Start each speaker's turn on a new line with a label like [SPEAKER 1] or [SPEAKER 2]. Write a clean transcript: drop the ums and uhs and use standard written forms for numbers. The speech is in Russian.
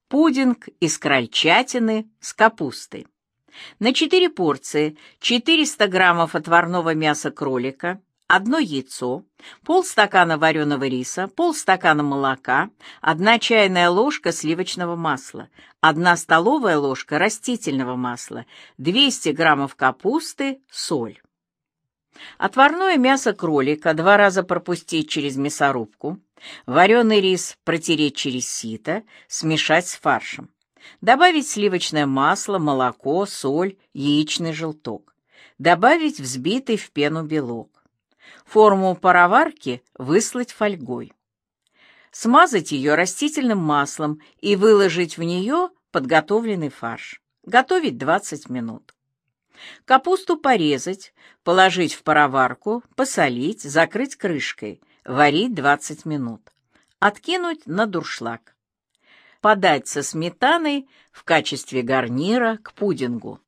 [SPEAKER 1] Пудинг из крольчатины с капустой. На 4 порции 400 граммов отварного мяса кролика, 1 яйцо, полстакана вареного риса, полстакана молока, 1 чайная ложка сливочного масла, 1 столовая ложка растительного масла, 200 граммов капусты, соль. Отварное мясо кролика 2 раза пропустить через мясорубку, вареный рис протереть через сито, смешать с фаршем. Добавить сливочное масло, молоко, соль, яичный желток. Добавить взбитый в пену белок. Форму пароварки выслать фольгой. Смазать ее растительным маслом и выложить в нее подготовленный фарш. Готовить 20 минут. Капусту порезать, положить в пароварку, посолить, закрыть крышкой, варить 20 минут. Откинуть на дуршлаг. Подать со сметаной в качестве гарнира к пудингу.